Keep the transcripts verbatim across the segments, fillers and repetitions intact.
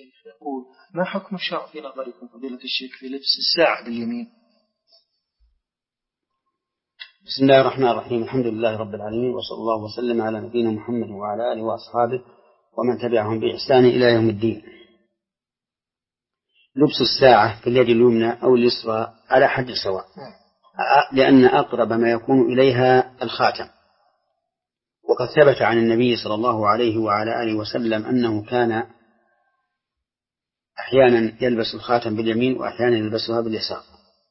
يقول: ما حكم الشرع في نظركم فضيلة الشيخ في لبس الساعة باليمين؟ بسم الله الرحمن الرحيم. الحمد لله رب العالمين، وصلى الله وسلم على نبينا محمد وعلى آله وأصحابه ومن تبعهم بإحسان إلى يوم الدين. لبس الساعة في اليد اليمنى أو اليسرى على حد سواء، لأن أقرب ما يكون إليها الخاتم، وقد ثبت عن النبي صلى الله عليه وعلى آله وسلم أنه كان أحيانا يلبس الخاتم باليمين وأحيانا يلبسها باليسار.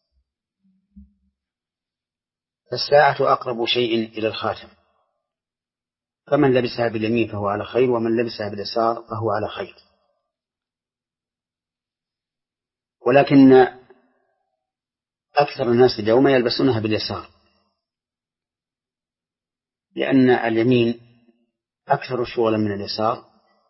فالساعة أقرب شيء إلى الخاتم، فمن لبسها باليمين فهو على خير، ومن لبسها باليسار فهو على خير. ولكن أكثر الناس اليوم يلبسونها باليسار، لأن اليمين أكثر شغلا من اليسار،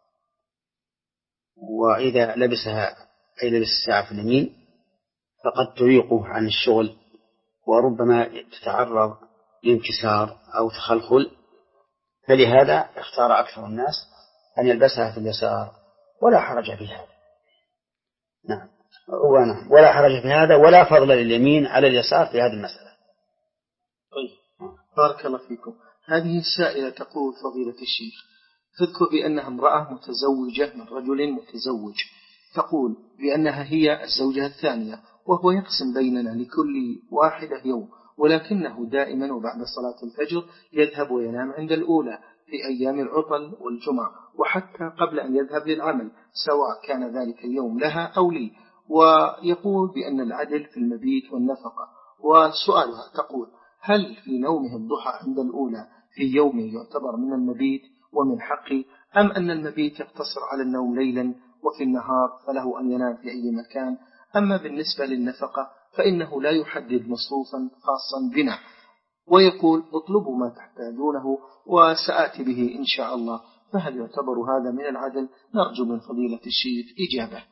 وإذا لبسها أي لبس الساعة في اليمين فقد تعيقه عن الشغل، وربما تتعرض لانكسار أو تخلخل، فلهذا اختار أكثر الناس أن يلبسها في اليسار، ولا حرج في هذا. نعم، ولا حرج في هذا، ولا فضل لليمين على اليسار في هذه المسألة. طيب، بارك الله فيكم. هذه السائلة تقول: فضيلة الشيخ، تذكر بأنها امرأة متزوجة من رجل متزوج، تقول بأنها هي الزوجة الثانية، وهو يقسم بيننا لكل واحدة يوم، ولكنه دائما وبعد صلاة الفجر يذهب وينام عند الأولى في أيام العطل والجمعة، وحتى قبل أن يذهب للعمل، سواء كان ذلك اليوم لها أو لي. ويقول بأن العدل في المبيت والنفقة. وسؤالها تقول: هل في نومه الضحى عند الأولى في يومه يعتبر من المبيت ومن حقي، أم أن المبيت يقتصر على النوم ليلا وفي النهار فله أن ينام في أي مكان؟ أما بالنسبة للنفقة فإنه لا يحدد مصروفا خاصا بنا، ويقول: اطلبوا ما تحتاجونه وسآتي به إن شاء الله، فهل يعتبر هذا من العدل؟ نرجو من فضيلة الشيخ إجابة.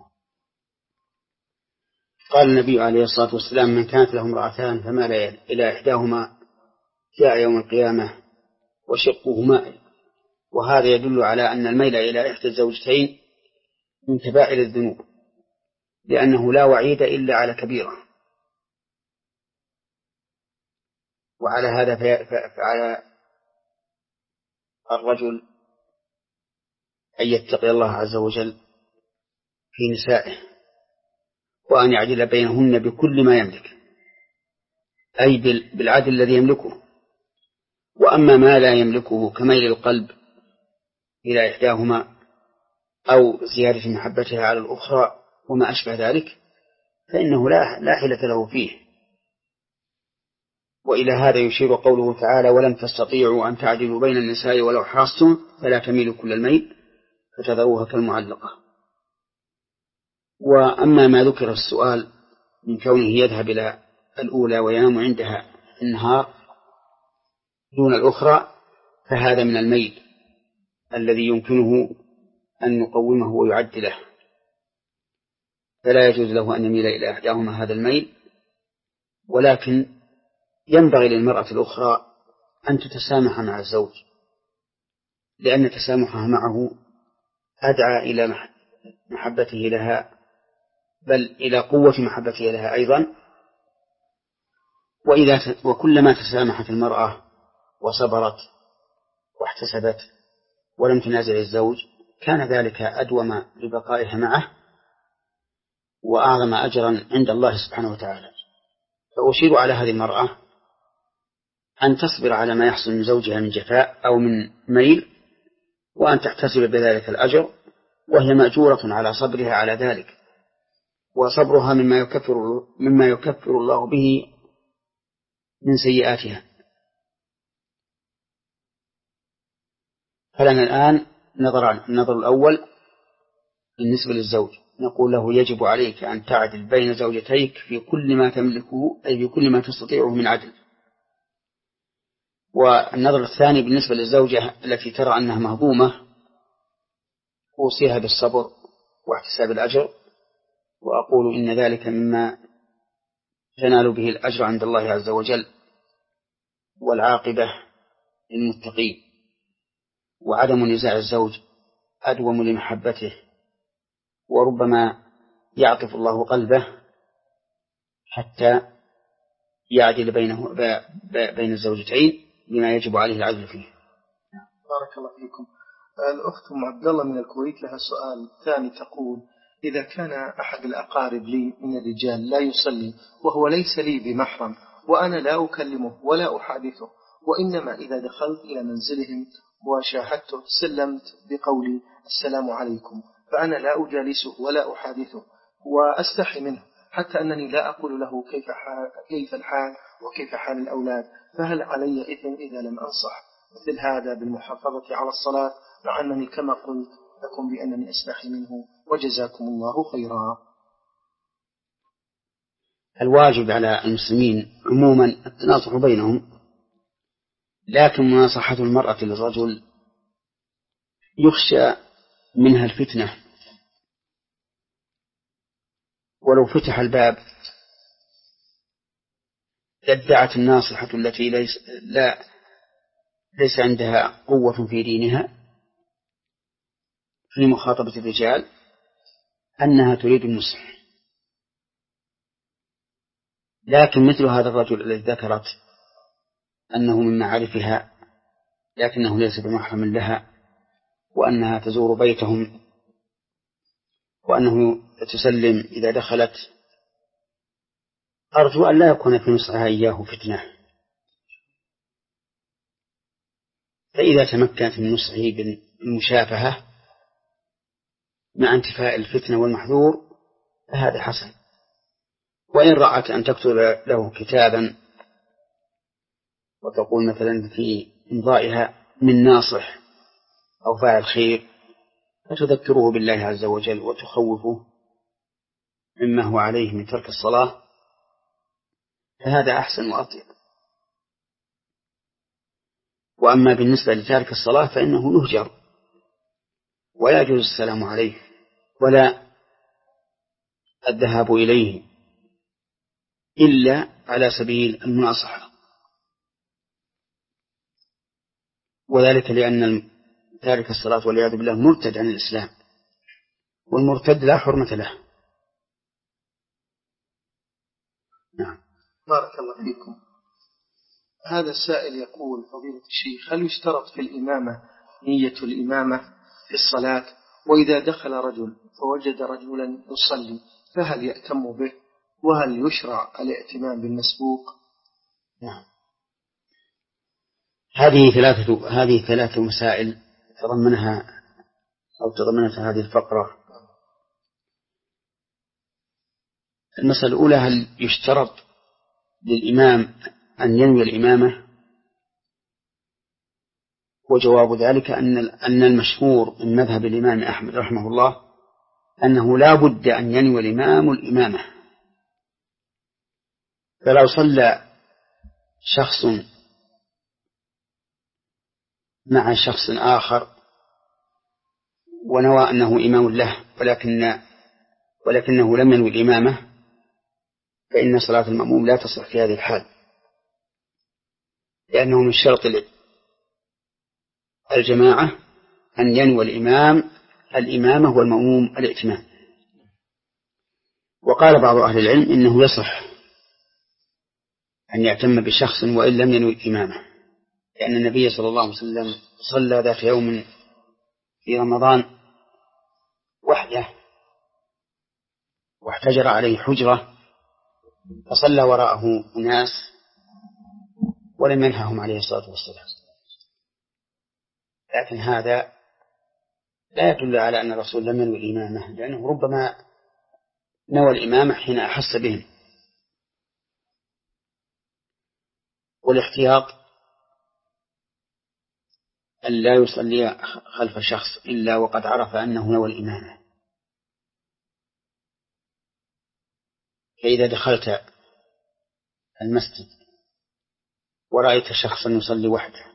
قال النبي عليه الصلاة والسلام: من كانت له امرأتان فمال إلى إحداهما جاء يوم القيامة وشقه مائل. وهذا يدل على أن الميل إلى إحدى الزوجتين من كبائر الذنوب، لأنه لا وعيد إلا على كبيرة. وعلى هذا فعلى الرجل أن يتقي الله عز وجل في نسائه، وأن يعدل بينهن بكل ما يملك، أي بالعدل الذي يملكه. وأما ما لا يملكه كميل القلب إلى إحداهما أو زيادة محبتها على الأخرى وما أشبه ذلك، فإنه لا لا حيلة له فيه. وإلى هذا يشير قوله تعالى: ولن تستطيعوا أن تعدلوا بين النساء ولو حرصتم فلا تميلوا كل الميل فتذروها كالمعلقة. وأما ما ذكر السؤال من كونه يذهب إلى الأولى وينام عندها في النهار دون الأخرى، فهذا من الميل الذي يمكنه أن يقومه ويعدله، فلا يجوز له أن يميل إلى إحداهما هذا الميل. ولكن ينبغي للمرأة الأخرى أن تتسامح مع الزوج، لأن تسامحها معه أدعى إلى محبته لها، بل إلى قوة محبته لها أيضا. وإذا وكلما تسامحت المرأة وصبرت واحتسبت ولم تنازل الزوج، كان ذلك أدوم لبقائها معه وأعظم أجرا عند الله سبحانه وتعالى. فأشير على هذه المرأة أن تصبر على ما يحصل من زوجها من جفاء أو من ميل، وأن تحتسب بذلك الأجر، وهي مأجورة على صبرها على ذلك، وصبرها مما يكفر, مما يكفر الله به من سيئاتها. فلنا الآن نظران: النظر الأول بالنسبة للزوج، نقول له: يجب عليك أن تعدل بين زوجتيك في كل ما تملكه، أي في كل ما تستطيعه من عدل. والنظر الثاني بالنسبة للزوجة التي ترى أنها مهضومة، أوصيها بالصبر واحتساب الأجر، وأقول إن ذلك مما تنال به الأجر عند الله عز وجل، والعاقبة للمتقين. وعدم نزاع الزوج أدوم لمحبته وربما يعطف الله قلبه حتى يعدل بينه بين الزوجتين بما يجب عليه العدل فيه. بارك الله فيكم. الأخت أم عبد الله من الكويت لها سؤال ثاني، تقول: إذا كان أحد الأقارب لي من الرجال لا يصلي وهو ليس لي بمحرم، وأنا لا أكلمه ولا أحادثه، وإنما إذا دخلت إلى منزلهم وشاهدته سلمت بقولي السلام عليكم، فأنا لا أجالسه ولا أحادثه وأستحي منه، حتى أنني لا أقول له كيف, حال كيف الحال وكيف حال الأولاد، فهل علي إثم إذا لم أنصح مثل هذا بالمحافظة على الصلاة، مع أنني كما قلت لكم بأنني أستحي منه؟ وجزاكم الله خيرا. الواجب على المسلمين عموما التناصح بينهم، لكن مناصحة المرأة للرجل يخشى منها الفتنة، ولو فتح الباب لادعت الناصحة التي ليس, لا ليس عندها قوة في دينها في مخاطبة الرجال أنها تريد النصح. لكن مثل هذا الرجل الذي ذكرت أنه من معارفها لكنه ليس بمحرم لها، وأنها تزور بيتهم، وأنه تسلم إذا دخلت، أرجو أن لا يكون في نصحها إياه فتنة، فإذا تمكنت من نصحه بالمشافهة مع انتفاء الفتنة والمحذور فهذا حسن. وإن رأت أن تكتب له كتابا وتقول مثلا في إمضائها من ناصح أو فاعل خير، فتذكره بالله عز وجل وتخوفه مما هو عليه من ترك الصلاة، فهذا أحسن وأطيب. وأما بالنسبة لتارك الصلاة فإنه يهجر ولا يجوز السلام عليه ولا الذهاب إليه إلا على سبيل المناصحة، وذلك لأن تارك الصلاة والعياذ بالله مرتد عن الإسلام، والمرتد لا حرمة له. نعم. بارك الله فيكم. هذا السائل يقول: فضيلة الشيخ، هل يشترط في الإمامة نية الإمامة في الصلاة؟ وإذا دخل رجل فوجد رجلا يصلي فهل يأتم به؟ وهل يشرع الائتمام بالمسبوق؟ نعم. هذه ثلاثة هذه ثلاثة مسائل تضمنها أو تضمنتها هذه الفقرة. المسألة الأولى: هل يشترط للإمام أن ينوي الإمامة؟ وجواب ذلك أن أن المشهور من مذهب الإمام أحمد رحمه الله أنه لا بد أن ينوي الإمام الإمامة. فلو صلى شخص مع شخص آخر ونوى أنه إمام له ولكن ولكنه لم ينوي الإمامة، فإن صلاة المأموم لا تصح في هذه الحال، لأنه من شرط الجماعة أن ينوي الإمام الإمامة والمأموم الائتمام. وقال بعض أهل العلم إنه يصح أن يأتم بشخص وإن لم ينوي الإمامة، لأن النبي صلى الله عليه وسلم صلى ذات يوم في رمضان وحده واحتجر عليه حجرة، فصلى وراءه أناس ولم ينههم عليه الصلاة والسلام. لكن هذا لا يدل على أن الرسول لم ينوي الإمامة، لأنه ربما نوى الإمامة حين أحس بهم. والاحتياط أن لا يصلي خلف شخص إلا وقد عرف أنه نوى الإمامة. فإذا دخلت المسجد ورأيت شخصا يصلي وحده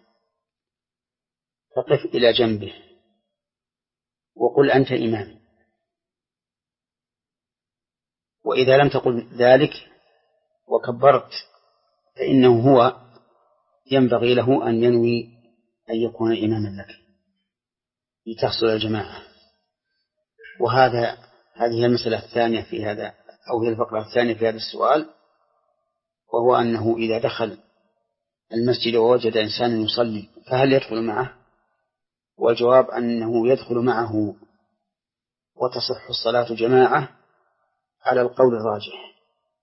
فقف إلى جنبه وقل أنت إمام، وإذا لم تقل ذلك وكبرت فإنه هو ينبغي له أن ينوي أن يكون إماما لك لتحصل الجماعة. وهذا هذه هي المسألة الثانية في هذا، أو هي الفقرة الثانية في هذا السؤال، وهو أنه إذا دخل المسجد ووجد إنسانا يصلي فهل يدخل معه؟ والجواب أنه يدخل معه وتصح الصلاة جماعة على القول الراجح.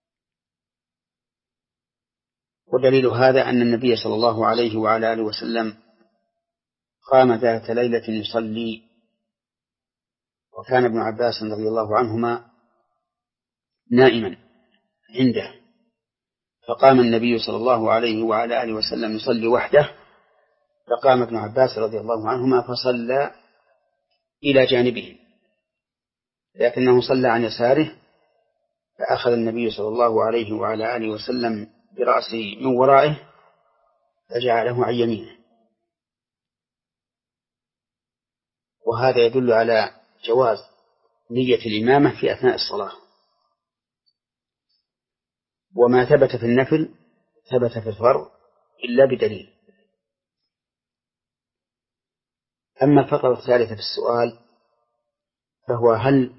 ودليل هذا أن النبي صلى الله عليه وعلى آله وسلم قام ذات ليلة يصلي، وكان ابن عباس رضي الله عنهما نائما عنده، فقام النبي صلى الله عليه وعلى آله وسلم يصلي وحده، فقام ابن عباس رضي الله عنهما فصلى إلى جانبه، لكنه صلى عن يساره، فأخذ النبي صلى الله عليه وعلى آله وسلم برأسه من ورائه فجعله عن يمينه. وهذا يدل على جواز نية الإمامة في أثناء الصلاة، وما ثبت في النفل ثبت في الفرض إلا بدليل. أما الفقرة الثالثة في السؤال فهو هل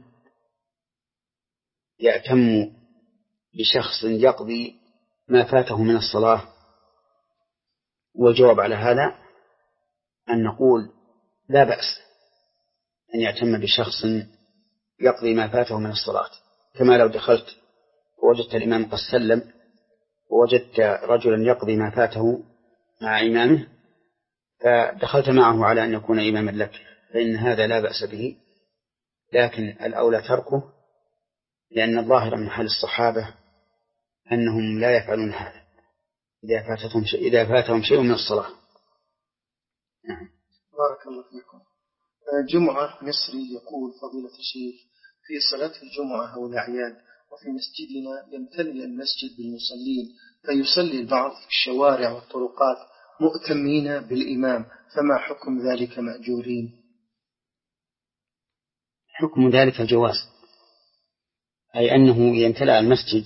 يأتم بشخص يقضي ما فاته من الصلاة؟ والجواب على هذا أن نقول لا بأس أن يأتم بشخص يقضي ما فاته من الصلاة، كما لو دخلت ووجدت الإمام قد سلم ووجدت رجلا يقضي ما فاته مع إمامه فدخلت معه على أن يكون إماما لك، فإن هذا لا بأس به، لكن الأولى تركه، لأن الظاهر من حال الصحابة أنهم لا يفعلون هذا إذا فاتهم شيء إذا فاتهم شيء من الصلاة. نعم. بارك الله فيكم. جمعة مصري يقول فضيلة الشيخ: في صلاة الجمعة أو الأعياد وفي مسجدنا يمتلئ المسجد بالمصلين، فيصلي البعض في الشوارع والطرقات مؤتمين بالإمام، فما حكم ذلك مأجورين؟ حكم ذلك الجواز، أي أنه إذا امتلأ المسجد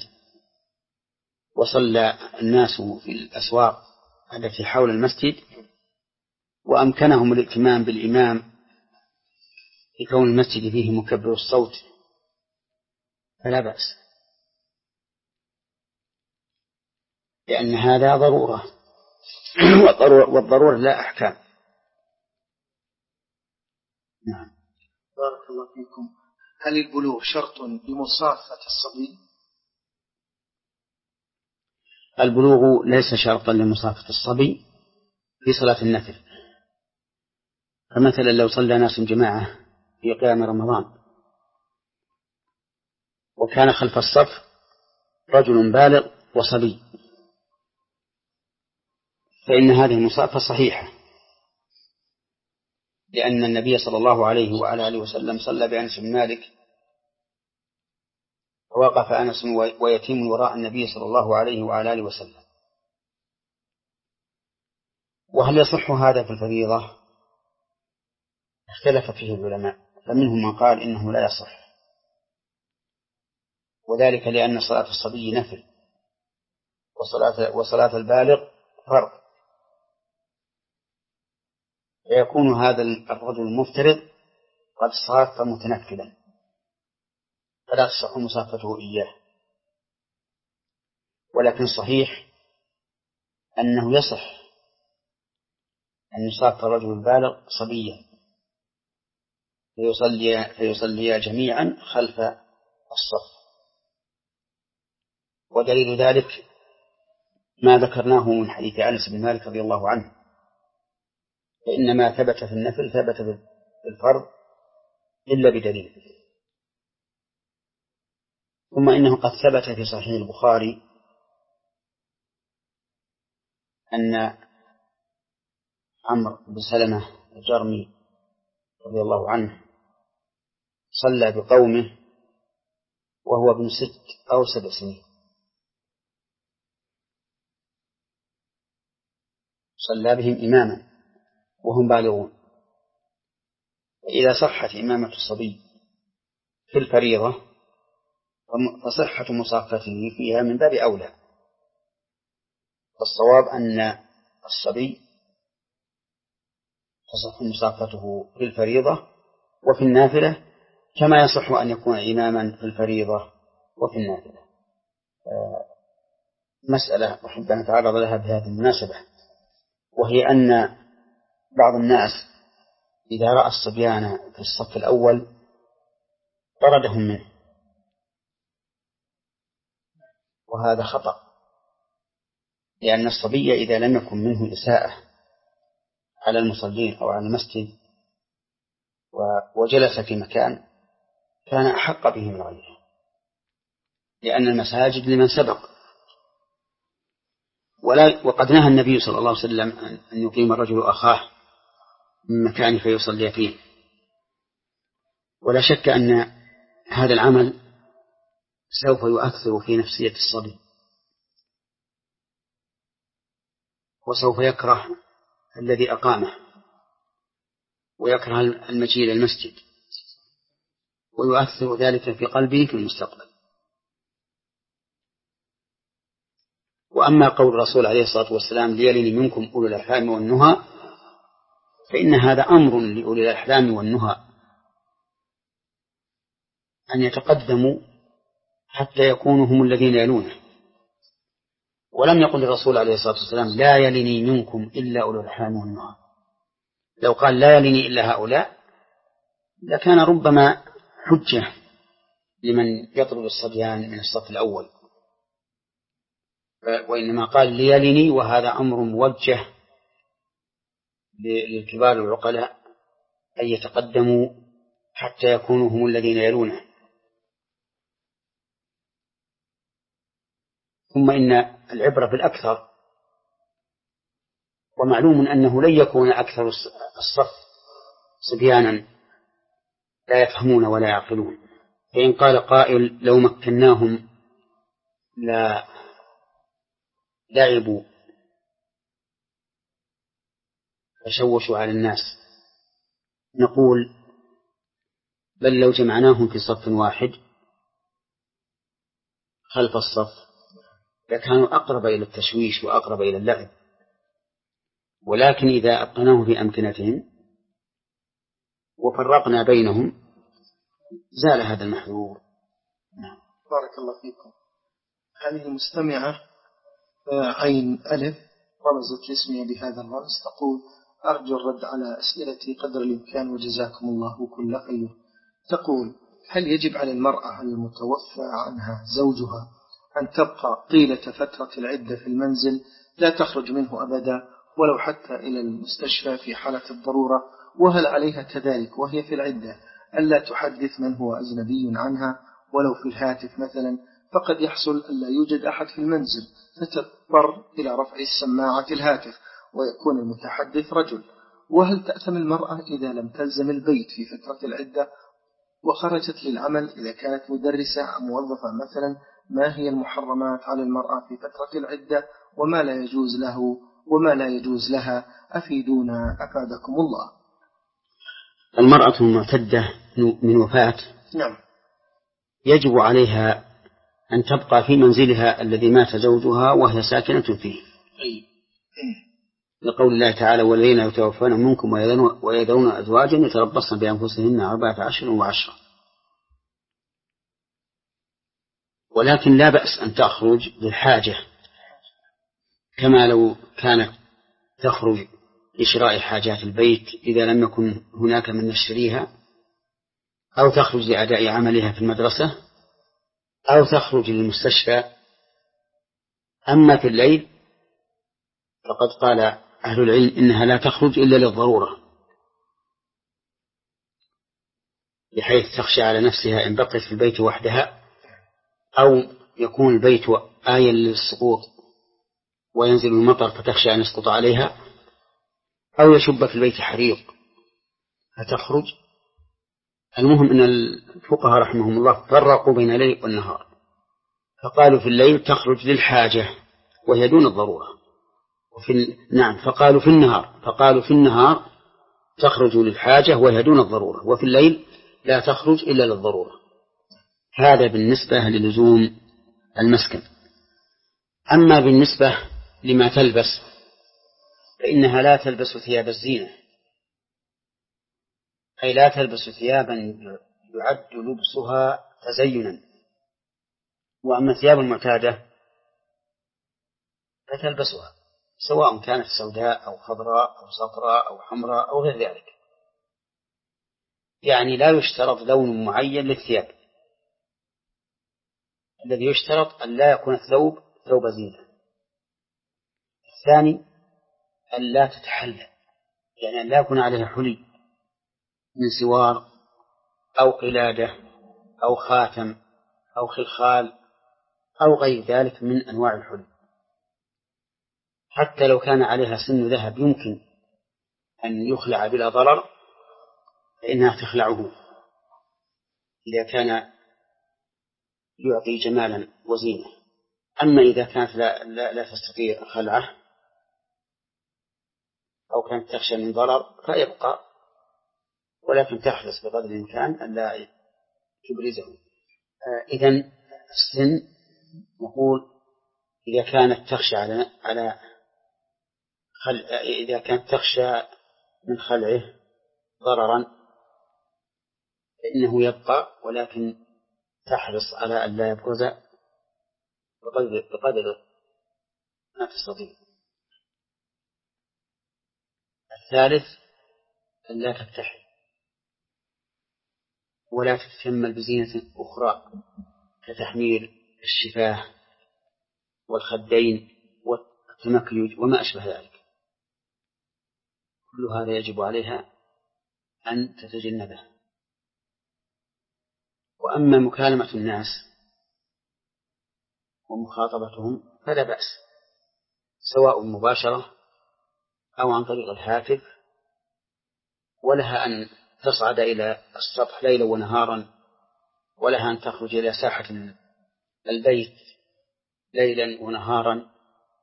وصلى الناس في الأسواق التي حول المسجد وأمكنهم الائتمام بالإمام لكون المسجد فيه مكبر الصوت فلا بأس، لأن هذا ضرورة والضرورة لا أحكام. نعم. بارك الله فيكم. هل البلوغ شرط لمصافة الصبي؟ البلوغ ليس شرطا لمصافة الصبي في صلاة النفل، فمثلا لو صلى ناس جماعة في قيام رمضان وكان خلف الصف رجل بالغ وصبي فإن هذه المصافة صحيحة، لأن النبي صلى الله عليه وعلى آله وسلم صلى بأنس بن مالك فوقف أنس ويتيم وراء النبي صلى الله عليه وعلى آله وسلم. وهل يصح هذا في الفريضة؟ اختلف فيه العلماء، فمنهم من قال إنه لا يصح، وذلك لأن صلاة الصبي نفل وصلاة, وصلاة البالغ فرض، فيكون هذا الرجل المفترض قد صاف متنفلا فلا تصح مصافته إياه. ولكن صحيح أنه يصح أن يصاف الرجل البالغ صبيا فيصلي, فيصلي جميعا خلف الصف. ودليل ذلك ما ذكرناه من حديث أنس بن مالك رضي الله عنه، فإن ما ثبت في النفل ثبت في الفرض إلا بدليل. ثم إنه قد ثبت في صحيح البخاري أن عمرو بن سلمة الجرمي رضي الله عنه صلى بقومه وهو ابن ست أو سبع سنين، صلى بهم إماما وهم بالغون. فإذا صحت إمامة الصبي في الفريضة فصحة مصافته فيها من باب أولى. فالصواب أن الصبي تصح مصافته في الفريضة، وفي النافلة كما يصح أن يكون إماما في الفريضة وفي النافلة. مسألة أحب أن أتعرض لها بهذه المناسبة، وهي أن بعض الناس إذا رأى الصبيان في الصف الأول طردهم منه، وهذا خطأ، لأن الصبي إذا لم يكن منه إساءة على المصلين أو على المسجد وجلس في مكان كان أحق به من غيره، لأن المساجد لمن سبق. ولا وقد نهى النبي صلى الله عليه وسلم أن يقيم الرجل أخاه من مكان فيصلي فيه، ولا شك أن هذا العمل سوف يؤثر في نفسية الصبي، وسوف يكره الذي أقامه ويكره المجيء إلى المسجد، ويؤثر ذلك في قلبه في المستقبل. وأما قول الرسول عليه الصلاة والسلام ليلن منكم أولو الأحلام والنهى، فإن هذا أمر لأولي الأحلام والنهى أن يتقدموا حتى يكونوا هم الذين يلونه. ولم يقل الرسول عليه الصلاة والسلام لا يلني منكم إلا أولو الأحلام والنهى. لو قال لا يلني إلا هؤلاء لكان ربما حجة لمن يطلب الصبيان من الصف الأول، وإنما قال ليلني، وهذا أمر موجه للكبار العقلاء أن يتقدموا حتى يكونوا هم الذين يلونه. ثم إن العبرة بالأكثر، ومعلوم أنه لن يكون أكثر الصف صبيانا لا يفهمون ولا يعقلون. فإن قال قائل لو مكناهم لا لعبوا فشوشوا على الناس، نقول بل لو جمعناهم في صف واحد خلف الصف لكانوا أقرب إلى التشويش وأقرب إلى اللعب، ولكن إذا أبقناهم في أمكنتهم وفرقنا بينهم زال هذا المحذور. نعم. بارك الله فيكم. هذه المستمعة عين ألف رمزت لاسمها بهذا الرمز، تقول أرجو الرد على أسئلتي قدر الإمكان وجزاكم الله كل خير. تقول هل يجب على المرأة المتوفى عنها زوجها أن تبقى طيلة فترة العدة في المنزل لا تخرج منه أبدا ولو حتى إلى المستشفى في حالة الضرورة؟ وهل عليها كذلك وهي في العدة ألا تحدث من هو أجنبي عنها ولو في الهاتف مثلا؟ فقد يحصل ألا يوجد أحد في المنزل فتضطر إلى رفع السماعة الهاتف ويكون المتحدث رجل. وهل تأثم المرأة إذا لم تلزم البيت في فترة العدة وخرجت للعمل إذا كانت مدرسة أو موظفة مثلا؟ ما هي المحرمات على المرأة في فترة العدة وما لا يجوز له وما لا يجوز لها؟ أفيدونا أفادكم الله. المرأة المعتدة من وفاة نعم يجب عليها أن تبقى في منزلها الذي مات زوجها وهي ساكنة فيه، لقول الله تعالى والذين يتوفون منكم ويذرون أزواجا يتربصن بأنفسهن أربعة أشهر وعشرة. ولكن لا بأس أن تخرج للحاجة، كما لو كانت تخرج لشراء حاجات البيت إذا لم يكن هناك من يشتريها، أو تخرج لأداء عملها في المدرسة، أو تخرج للمستشفى. أما في الليل فقد قال أهل العلم إنها لا تخرج إلا للضرورة، بحيث تخشى على نفسها إن بقيت في البيت وحدها، أو يكون البيت آية للسقوط وينزل المطر فتخشى أن يسقط عليها، أو يشب في البيت حريق فتخرج. المهم أن الفقهاء رحمهم الله فرقوا بين الليل والنهار، فقالوا في الليل تخرج للحاجة وهي دون الضرورة، وفي ال... نعم فقالوا في النهار فقالوا في النهار تخرج للحاجة وهي دون الضرورة، وفي الليل لا تخرج إلا للضرورة. هذا بالنسبة للزوم المسكن. أما بالنسبة لما تلبس فإنها لا تلبس ثياب الزينة، أي لا تلبس ثيابا يعد لبسها تزينا. وأما الثياب المعتادة فتلبسها سواء كانت سوداء أو خضراء أو صفراء أو حمراء أو غير ذلك، يعني لا يشترط لون معين للثياب، الذي يشترط أن لا يكون الثوب ثوب زينة. الثاني أن لا تتحلى، يعني أن لا يكون عليها حلي من سوار أو قلادة أو خاتم أو خلخال أو غير ذلك من أنواع الحلي، حتى لو كان عليها سن ذهب يمكن أن يخلع بلا ضرر فإنها تخلعه إذا كان يعطي جمالا وزينة. أما إذا كانت لا, لا, لا تستطيع خلعه أو كانت تخشى من ضرر فيبقى، ولكن تحرص بقدر الإمكان أن لا تبرزه. إذن السن نقول إذا كانت تخشى على على خل... إذا كانت تخشى من خلعه ضررا فإنه يبقى، ولكن تحرص على أن لا يبرز بقدر, بقدر ما تستطيع. الثالث أن لا تكتحل ولا تتجمل بزينة أخرى كتحمير الشفاه والخدين والتمكيج وما أشبه ذلك، كل هذا يجب عليها أن تتجنبه. وأما مكالمة الناس ومخاطبتهم فلا بأس، سواء مباشرة أو عن طريق الهاتف، ولها أن تصعد إلى السطح ليلا ونهارا، ولها أن تخرج إلى ساحة البيت ليلا ونهارا.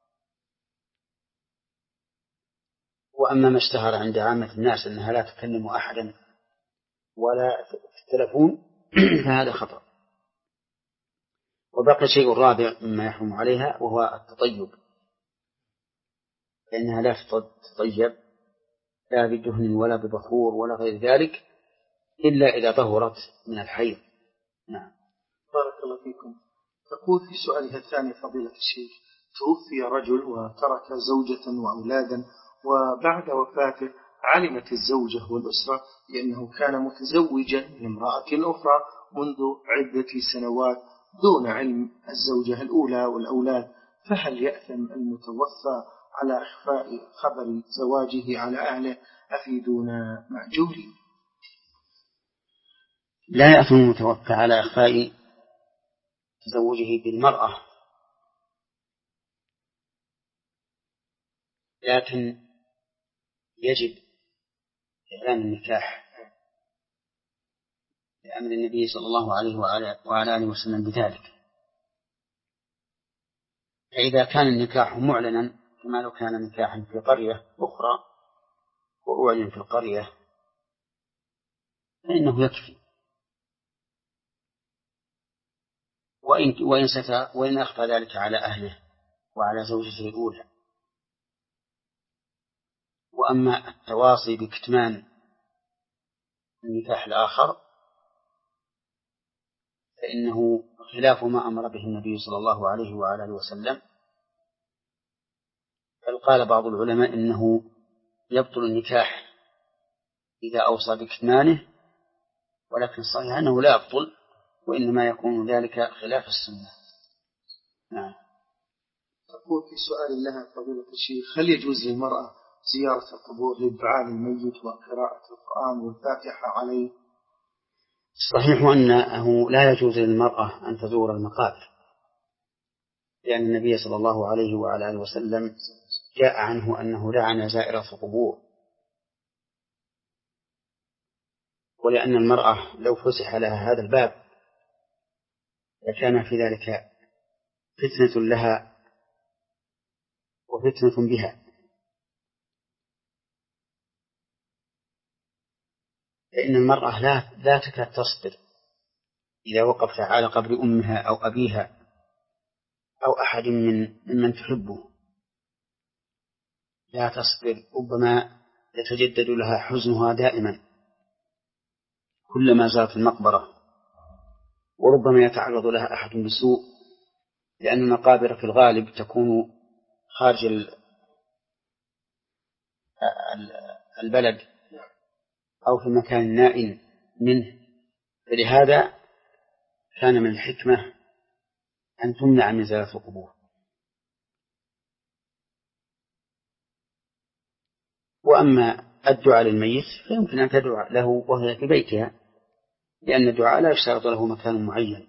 وأما ما اشتهر عند عامة الناس أنها لا تكلم أحدا ولا في التلفون فهذا خطأ. وبقي شيء رابع مما يحرم عليها وهو التطيب، لأنها لا تتطيب لا بدهن ولا ببخور ولا غير ذلك إلا إذا طهرت من الحيض. نعم. بارك الله فيكم. تقول في سؤالها الثاني فضيلة الشيخ: توفي رجل وترك زوجة وأولادا، وبعد وفاته علمت الزوجة والأسرة بأنه كان متزوجا من امرأة أخرى منذ عدة سنوات دون علم الزوجة الأولى والأولاد، فهل يأثم المتوفى على إخفاء خبر زواجه على أهله؟ أفيدونا مأجورين. لا يأثم المتوفى على إخفاء تزوجه بالمرأة، لكن يجب إعلان النكاح لأمر النبي صلى الله عليه وعلى آله وسلم بذلك. فإذا كان النكاح معلنا كما لو كان نكاحا في قرية أخرى وأعلن في القرية فإنه يكفي. وإن, وإن, ستى وإن أخفى ذلك على أهله وعلى زوجته الأولى. وأما التواصي بكتمان النكاح الآخر فإنه خلاف ما أمر به النبي صلى الله عليه وعلى آله وسلم، بل قال بعض العلماء إنه يبطل النكاح إذا أوصى بكتمانه، ولكن الصحيح أنه لا يبطل، وإنما يكون ذلك خلاف السنة. نعم. تقول في سؤال لها فضيلة الشيخ: هل يجوز للمرأة زيارة القبور للدعاء للميت وقراءة القرآن والفاتحة عليه؟ الصحيح أنه لا يجوز للمرأة أن تزور المقابر، لأن النبي صلى الله عليه وعلى آله وسلم جاء عنه أنه لعن زائرة القبور، ولأن المرأة لو فسح لها هذا الباب لكان في ذلك فتنة لها وفتنة بها، فإن المرأة لا, لا تكاد تصبر إذا وقفت على قبر أمها أو أبيها أو أحد من من تحبه، لا تصبر، ربما يتجدد لها حزنها دائما. كلما زارت المقبرة وربما يتعرض لها أحد بسوء، لأن المقابر في الغالب تكون خارج البلد أو في مكان نائم منه، فلهذا كان من الحكمة أن تمنع من زيارة القبور. وأما الدعاء للميت فيمكن أن تدعو له وهي في بيتها، لأن الدعاء لا يشترط له مكان معين.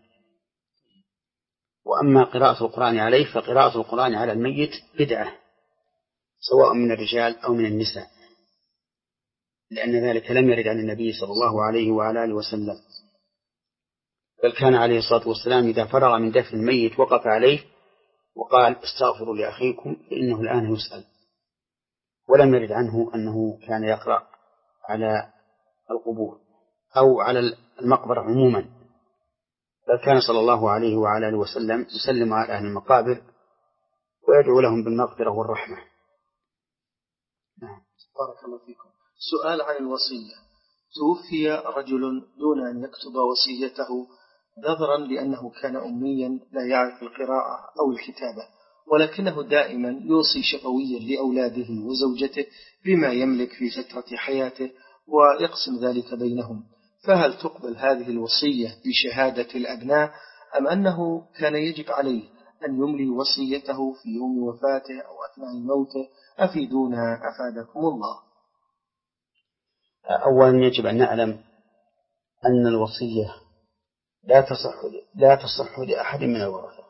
وأما قراءة القرآن عليه فقراءة القرآن على الميت بدعة، سواء من الرجال أو من النساء، لأن ذلك لم يرد عن النبي صلى الله عليه وعلى آله وسلم، بل كان عليه الصلاة والسلام إذا فرغ من دفن الميت وقف عليه وقال استغفروا لأخيكم فإنه الآن يسأل. ولم يرد عنه أنه كان يقرأ على القبور أو على المقبرة عموما، بل كان صلى الله عليه وعلى آله وسلم يسلم على أهل المقابر ويدعو لهم بالمغفرة والرحمة. نعم. بارك الله فيكم. سؤال عن الوصية. توفي رجل دون أن يكتب وصيته نظرا لأنه كان أميا لا يعرف القراءة أو الكتابة، ولكنه دائما يوصي شفويا لأولاده وزوجته بما يملك في فترة حياته ويقسم ذلك بينهم، فهل تقبل هذه الوصية بشهادة الأبناء أم أنه كان يجب عليه أن يملي وصيته في يوم وفاته أو أثناء موته؟ أفيدونا أفادكم الله. أولا يجب أن نعلم أن الوصية لا تصح لا تصح لأحد من الورثة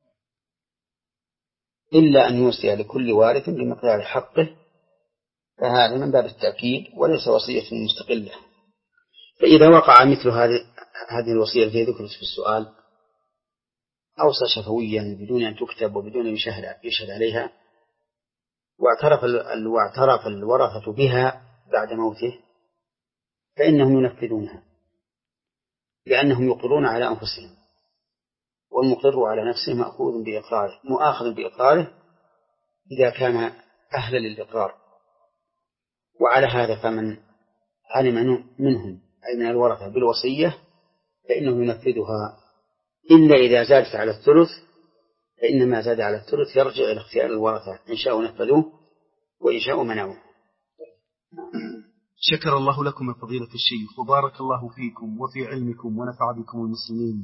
إلا أن يوصي لكل وارث بمقدار حقه، فهذا من باب التأكيد وليس وصية مستقلة. فإذا وقع مثل هذه هذه الوصية التي ذكرت في السؤال أوصى شفويا بدون أن تكتب وبدون أن يشهد عليها، واعترف واعترف الورثة بها بعد موته، فإنهم ينفذونها، لأنهم يقرون على أنفسهم، والمقر على نفسه مأخوذ بإقراره مؤاخذ بإقراره إذا كان أهلا للإقرار. وعلى هذا فمن علم منهم أي من الورثة بالوصية فإنه ينفذها، إلا إذا زادت على الثلث، فإنما زاد على الثلث يرجع إلى اختيار الورثة، إن شاءوا نفذوه وإن شاءوا منعوه. شكر الله لكم يا فضيلة الشيخ، وبارك الله فيكم وفي علمكم ونفع بكم المسلمين.